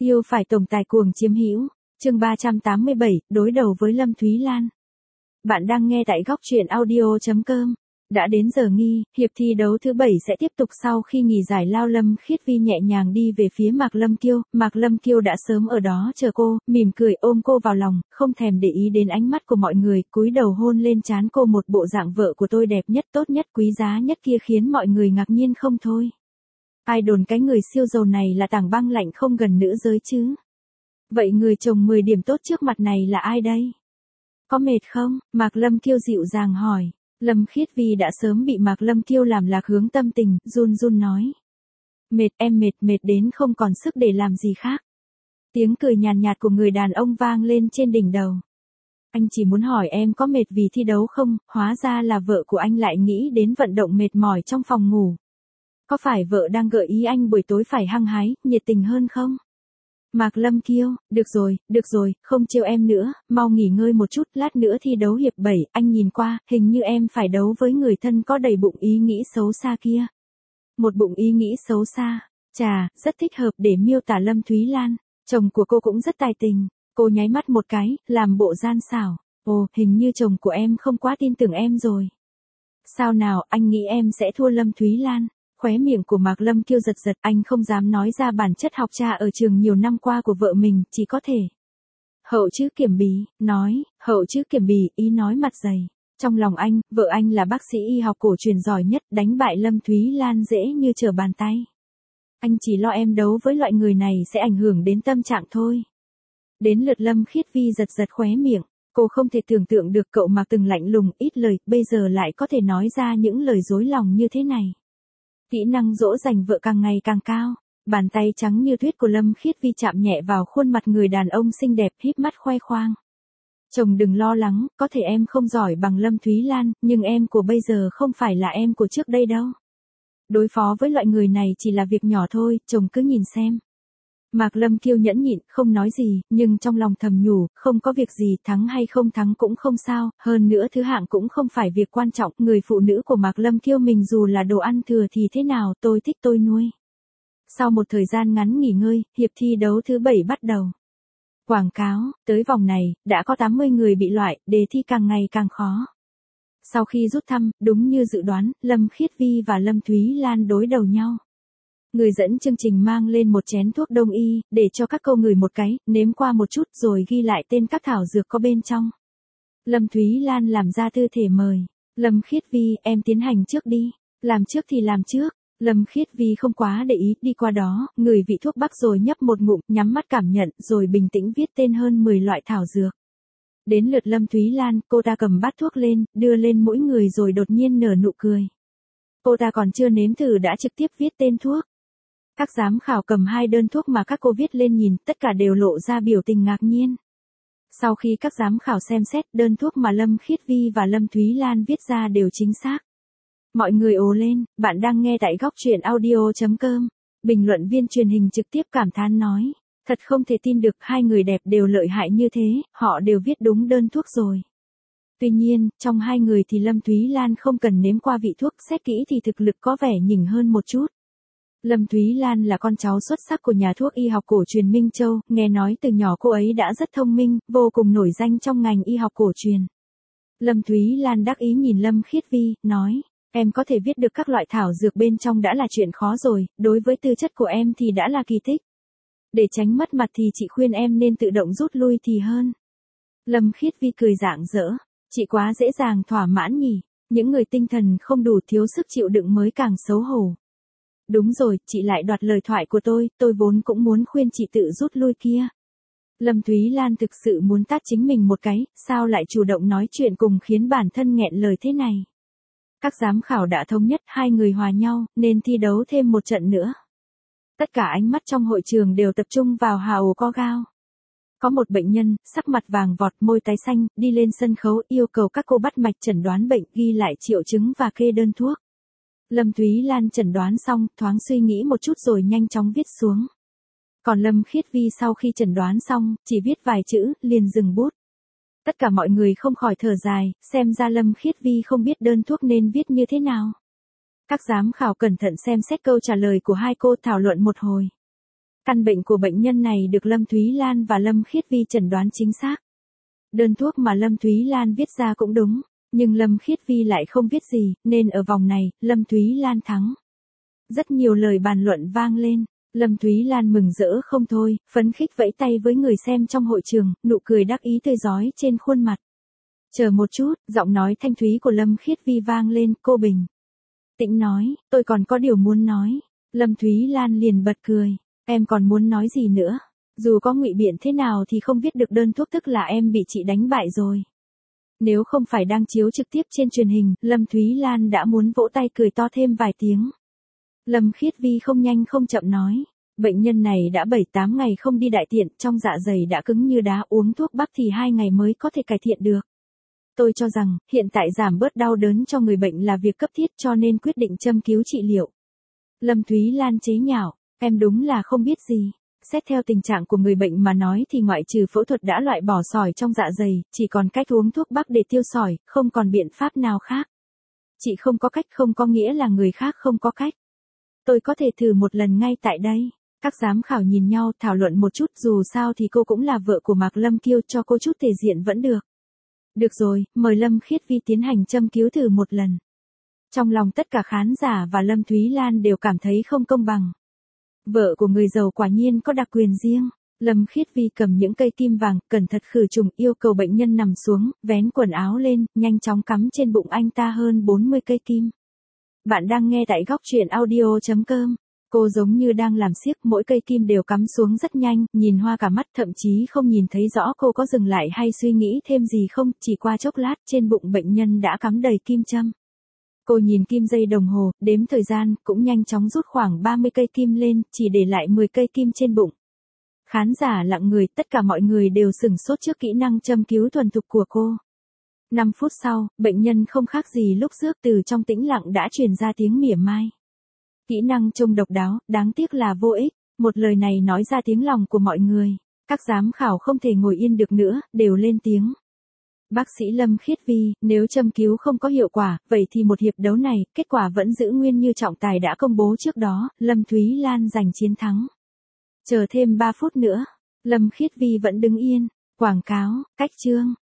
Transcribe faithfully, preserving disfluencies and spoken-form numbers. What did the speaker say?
Yêu phải tổng tài cuồng chiếm hữu. Chương ba trăm tám mươi bảy, đối đầu với Lâm Thúy Lan. Bạn đang nghe tại góc truyện audio chấm com. Đã đến giờ nghi, hiệp thi đấu thứ bảy sẽ tiếp tục sau khi nghỉ giải lao. Lâm Khiết Vi nhẹ nhàng đi về phía Mạc Lâm Kiêu, Mạc Lâm Kiêu đã sớm ở đó chờ cô, mỉm cười ôm cô vào lòng, không thèm để ý đến ánh mắt của mọi người, cúi đầu hôn lên trán cô, một bộ dạng vợ của tôi đẹp nhất, tốt nhất, quý giá nhất kia khiến mọi người ngạc nhiên không thôi. Ai đồn cái người siêu giàu này là tảng băng lạnh không gần nữ giới chứ? Vậy người chồng mười điểm tốt trước mặt này là ai đây? Có mệt không? Mạc Lâm Kiêu dịu dàng hỏi. Lâm Khiết Vi đã sớm bị Mạc Lâm Kiêu làm lạc hướng tâm tình, run run nói. Mệt, em mệt, mệt đến không còn sức để làm gì khác. Tiếng cười nhàn nhạt của người đàn ông vang lên trên đỉnh đầu. Anh chỉ muốn hỏi em có mệt vì thi đấu không, hóa ra là vợ của anh lại nghĩ đến vận động mệt mỏi trong phòng ngủ. Có phải vợ đang gợi ý anh buổi tối phải hăng hái, nhiệt tình hơn không? Mạc Lâm Kiêu, được rồi, được rồi, không trêu em nữa, mau nghỉ ngơi một chút, lát nữa thi đấu hiệp bảy, anh nhìn qua, hình như em phải đấu với người thân có đầy bụng ý nghĩ xấu xa kia. Một bụng ý nghĩ xấu xa, chà, rất thích hợp để miêu tả Lâm Thúy Lan, chồng của cô cũng rất tài tình, cô nháy mắt một cái, làm bộ gian xảo, ồ, hình như chồng của em không quá tin tưởng em rồi. Sao nào, anh nghĩ em sẽ thua Lâm Thúy Lan? Khóe miệng của Mạc Lâm Kiêu giật giật, anh không dám nói ra bản chất học trò ở trường nhiều năm qua của vợ mình, chỉ có thể hậu chữ kiểm bì, nói, hậu chữ kiểm bì, ý nói mặt dày. Trong lòng anh, vợ anh là bác sĩ y học cổ truyền giỏi nhất, đánh bại Lâm Thúy Lan dễ như trở bàn tay. Anh chỉ lo em đấu với loại người này sẽ ảnh hưởng đến tâm trạng thôi. Đến lượt Lâm Khiết Vi giật giật khóe miệng, cô không thể tưởng tượng được cậu Mạc từng lạnh lùng, ít lời, bây giờ lại có thể nói ra những lời dối lòng như thế này. Kỹ năng dỗ dành vợ càng ngày càng cao, bàn tay trắng như tuyết của Lâm Khiết Vi chạm nhẹ vào khuôn mặt người đàn ông xinh đẹp, híp mắt khoe khoang. Chồng đừng lo lắng, có thể em không giỏi bằng Lâm Thúy Lan, nhưng em của bây giờ không phải là em của trước đây đâu. Đối phó với loại người này chỉ là việc nhỏ thôi, chồng cứ nhìn xem. Mạc Lâm Kiêu nhẫn nhịn, không nói gì, nhưng trong lòng thầm nhủ, không có việc gì, thắng hay không thắng cũng không sao, hơn nữa thứ hạng cũng không phải việc quan trọng, người phụ nữ của Mạc Lâm Kiêu mình dù là đồ ăn thừa thì thế nào, tôi thích tôi nuôi. Sau một thời gian ngắn nghỉ ngơi, hiệp thi đấu thứ bảy bắt đầu. Quảng cáo, tới vòng này, đã có tám mươi người bị loại, đề thi càng ngày càng khó. Sau khi rút thăm, đúng như dự đoán, Lâm Khiết Vi và Lâm Thúy Lan đối đầu nhau. Người dẫn chương trình mang lên một chén thuốc đông y, để cho các cô ngửi một cái, nếm qua một chút rồi ghi lại tên các thảo dược có bên trong. Lâm Thúy Lan làm ra tư thể mời. Lâm Khiết Vi, em tiến hành trước đi. Làm trước thì làm trước. Lâm Khiết Vi không quá để ý, đi qua đó, ngửi vị thuốc bắc rồi nhấp một ngụm, nhắm mắt cảm nhận, rồi bình tĩnh viết tên hơn mười loại thảo dược. Đến lượt Lâm Thúy Lan, cô ta cầm bát thuốc lên, đưa lên mỗi người rồi đột nhiên nở nụ cười. Cô ta còn chưa nếm thử đã trực tiếp viết tên thuốc. Các giám khảo cầm hai đơn thuốc mà các cô viết lên nhìn, tất cả đều lộ ra biểu tình ngạc nhiên. Sau khi các giám khảo xem xét, đơn thuốc mà Lâm Khiết Vi và Lâm Thúy Lan viết ra đều chính xác. Mọi người ồ lên, bạn đang nghe tại góc truyện audio chấm com. Bình luận viên truyền hình trực tiếp cảm thán nói, thật không thể tin được hai người đẹp đều lợi hại như thế, họ đều viết đúng đơn thuốc rồi. Tuy nhiên, trong hai người thì Lâm Thúy Lan không cần nếm qua vị thuốc, xét kỹ thì thực lực có vẻ nhỉnh hơn một chút. Lâm Thúy Lan là con cháu xuất sắc của nhà thuốc y học cổ truyền Minh Châu, nghe nói từ nhỏ cô ấy đã rất thông minh, vô cùng nổi danh trong ngành y học cổ truyền. Lâm Thúy Lan đắc ý nhìn Lâm Khiết Vi, nói, em có thể viết được các loại thảo dược bên trong đã là chuyện khó rồi, đối với tư chất của em thì đã là kỳ tích. Để tránh mất mặt thì chị khuyên em nên tự động rút lui thì hơn. Lâm Khiết Vi cười rạng rỡ, chị quá dễ dàng thỏa mãn nhỉ, những người tinh thần không đủ thiếu sức chịu đựng mới càng xấu hổ. Đúng rồi, chị lại đoạt lời thoại của tôi, tôi vốn cũng muốn khuyên chị tự rút lui kia. Lâm Thúy Lan thực sự muốn tát chính mình một cái, sao lại chủ động nói chuyện cùng khiến bản thân nghẹn lời thế này. Các giám khảo đã thống nhất hai người hòa nhau, nên thi đấu thêm một trận nữa. Tất cả ánh mắt trong hội trường đều tập trung vào Hào Co Gao. Có một bệnh nhân, sắc mặt vàng vọt, môi tái xanh, đi lên sân khấu yêu cầu các cô bắt mạch chẩn đoán bệnh, ghi lại triệu chứng và kê đơn thuốc. Lâm Thúy Lan chẩn đoán xong, thoáng suy nghĩ một chút rồi nhanh chóng viết xuống. Còn Lâm Khiết Vi sau khi chẩn đoán xong, chỉ viết vài chữ, liền dừng bút. Tất cả mọi người không khỏi thở dài, xem ra Lâm Khiết Vi không biết đơn thuốc nên viết như thế nào. Các giám khảo cẩn thận xem xét câu trả lời của hai cô, thảo luận một hồi. Căn bệnh của bệnh nhân này được Lâm Thúy Lan và Lâm Khiết Vi chẩn đoán chính xác. Đơn thuốc mà Lâm Thúy Lan viết ra cũng đúng, nhưng Lâm Khiết Vi lại không viết gì, nên ở vòng này, Lâm Thúy Lan thắng. Rất nhiều lời bàn luận vang lên, Lâm Thúy Lan mừng rỡ không thôi, phấn khích vẫy tay với người xem trong hội trường, nụ cười đắc ý tươi rói trên khuôn mặt. Chờ một chút, giọng nói thanh thúy của Lâm Khiết Vi vang lên, cô bình tĩnh nói, tôi còn có điều muốn nói. Lâm Thúy Lan liền bật cười, em còn muốn nói gì nữa? Dù có ngụy biện thế nào thì không viết được đơn thuốc tức là em bị chị đánh bại rồi. Nếu không phải đang chiếu trực tiếp trên truyền hình, Lâm Thúy Lan đã muốn vỗ tay cười to thêm vài tiếng. Lâm Khiết Vi không nhanh không chậm nói, bệnh nhân này đã bảy tám ngày không đi đại tiện, trong dạ dày đã cứng như đá, uống thuốc bắc thì hai ngày mới có thể cải thiện được. Tôi cho rằng, hiện tại giảm bớt đau đớn cho người bệnh là việc cấp thiết cho nên quyết định châm cứu trị liệu. Lâm Thúy Lan chế nhạo, em đúng là không biết gì. Xét theo tình trạng của người bệnh mà nói thì ngoại trừ phẫu thuật đã loại bỏ sỏi trong dạ dày, chỉ còn cách uống thuốc bắc để tiêu sỏi, không còn biện pháp nào khác. Chị không có cách không có nghĩa là người khác không có cách. Tôi có thể thử một lần ngay tại đây. Các giám khảo nhìn nhau thảo luận một chút, dù sao thì cô cũng là vợ của Mạc Lâm Kiêu, cho cô chút thể diện vẫn được. Được rồi, mời Lâm Khiết Vi tiến hành châm cứu thử một lần. Trong lòng tất cả khán giả và Lâm Thúy Lan đều cảm thấy không công bằng. Vợ của người giàu quả nhiên có đặc quyền riêng. Lâm Khiết Vi cầm những cây kim vàng, cẩn thận khử trùng, yêu cầu bệnh nhân nằm xuống, vén quần áo lên, nhanh chóng cắm trên bụng anh ta hơn bốn mươi cây kim. Bạn đang nghe tại góc truyện audio chấm com. Cô giống như đang làm xiếc, mỗi cây kim đều cắm xuống rất nhanh, nhìn hoa cả mắt, thậm chí không nhìn thấy rõ cô có dừng lại hay suy nghĩ thêm gì không, chỉ qua chốc lát trên bụng bệnh nhân đã cắm đầy kim châm. Cô nhìn kim dây đồng hồ, đếm thời gian, cũng nhanh chóng rút khoảng ba mươi cây kim lên, chỉ để lại mười cây kim trên bụng. Khán giả lặng người, tất cả mọi người đều sửng sốt trước kỹ năng châm cứu thuần thục của cô. năm phút sau, bệnh nhân không khác gì lúc trước, từ trong tĩnh lặng đã truyền ra tiếng mỉa mai. Kỹ năng trông độc đáo, đáng tiếc là vô ích. Một lời này nói ra tiếng lòng của mọi người. Các giám khảo không thể ngồi yên được nữa, đều lên tiếng. Bác sĩ Lâm Khiết Vi, nếu châm cứu không có hiệu quả, vậy thì một hiệp đấu này, kết quả vẫn giữ nguyên như trọng tài đã công bố trước đó, Lâm Thúy Lan giành chiến thắng. Chờ thêm ba phút nữa, Lâm Khiết Vi vẫn đứng yên. Quảng cáo, cách chương.